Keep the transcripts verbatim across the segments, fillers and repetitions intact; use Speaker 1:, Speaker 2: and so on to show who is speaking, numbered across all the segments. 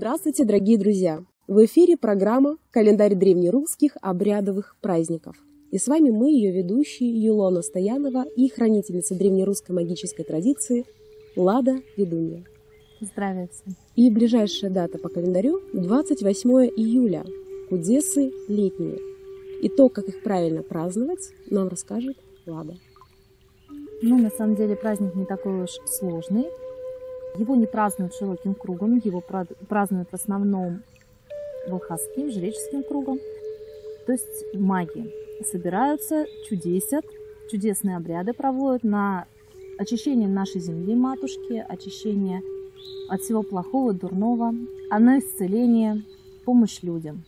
Speaker 1: Здравствуйте, дорогие друзья! В эфире программа «Календарь древнерусских обрядовых праздников». И с вами мы, ее ведущие, Юлона Стоянова и хранительница древнерусской магической традиции Лада Ведунья.
Speaker 2: Здравия всем!
Speaker 1: И ближайшая дата по календарю – двадцать восьмое июля. Кудесы летние. И то, как их правильно праздновать, нам расскажет Лада.
Speaker 2: Ну, на самом деле праздник не такой уж сложный. Его не празднуют широким кругом, его празднуют в основном волховским, жреческим кругом. То есть маги собираются, чудесят, чудесные обряды проводят на очищение нашей земли, матушки, очищение от всего плохого, дурного, а на исцеление, помощь людям.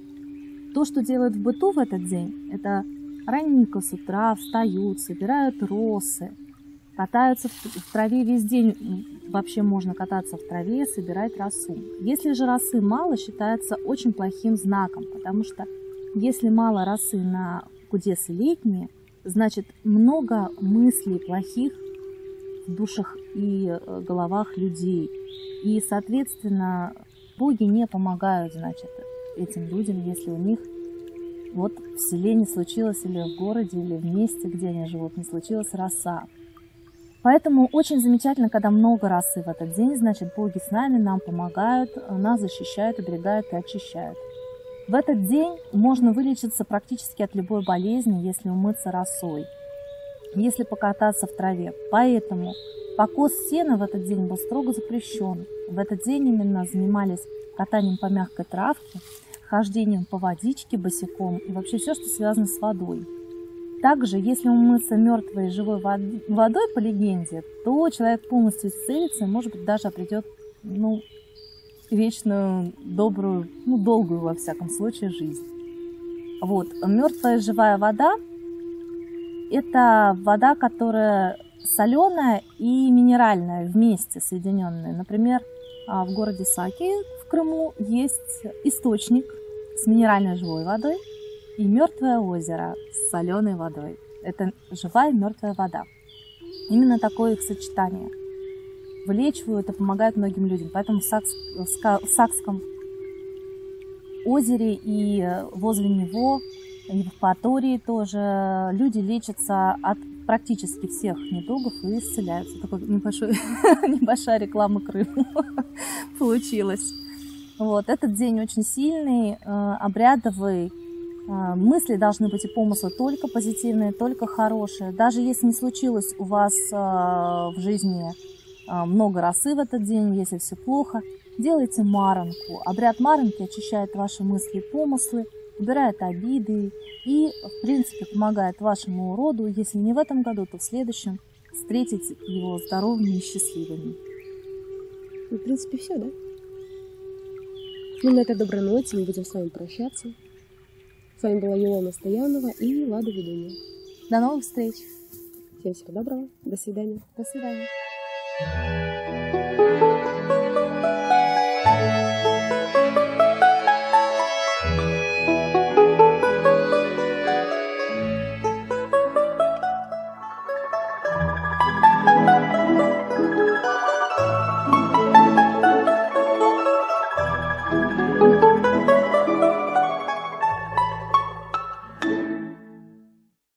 Speaker 2: То, что делают в быту в этот день, это раненько с утра встают, собирают росы, катаются в траве весь день. Вообще можно кататься в траве, собирать росу. Если же росы мало, считается очень плохим знаком, потому что если мало росы на кудесы летние, значит много мыслей плохих в душах и головах людей. И, соответственно, боги не помогают, значит, этим людям, если у них вот в селе не случилось, или в городе, или в месте, где они живут, не случилась роса. Поэтому очень замечательно, когда много росы в этот день, значит, боги с нами, нам помогают, нас защищают, оберегают и очищают. В этот день можно вылечиться практически от любой болезни, если умыться росой, если покататься в траве. Поэтому покос сена в этот день был строго запрещен. В этот день именно занимались катанием по мягкой травке, хождением по водичке босиком и вообще все, что связано с водой. Также, если умыться мертвой и живой водой, по легенде, то человек полностью исцелится и, может быть, даже обретет, ну, вечную, добрую, ну, долгую, во всяком случае, жизнь. Вот. Мертвая и живая вода – это вода, которая соленая и минеральная вместе соединенная. Например, в городе Саки в Крыму есть источник с минеральной живой водой и мертвое озеро с соленой водой. Это живая мертвая вода. Именно такое их сочетание. Вылечивают и помогают многим людям. Поэтому в, Сакс, в Сакском озере и возле него, и в Евпатории тоже люди лечатся от практически всех недугов и исцеляются. Такая небольшая реклама Крыма получилась. Вот. Этот день очень сильный, обрядовый. Мысли должны быть и помыслы только позитивные, только хорошие. Даже если не случилось у вас в жизни много росы в этот день, если все плохо, делайте маранку. Обряд маранки очищает ваши мысли и помыслы, убирает обиды и, в принципе, помогает вашему роду, если не в этом году, то в следующем, встретить его здоровыми и счастливыми.
Speaker 1: Ну, в принципе, все, да? Ну, на этой доброй ноте мы будем с вами прощаться. С вами была Юлона Стоянова и Лада Ведунья.
Speaker 2: До новых встреч!
Speaker 1: Всем всего доброго. До свидания.
Speaker 2: До свидания.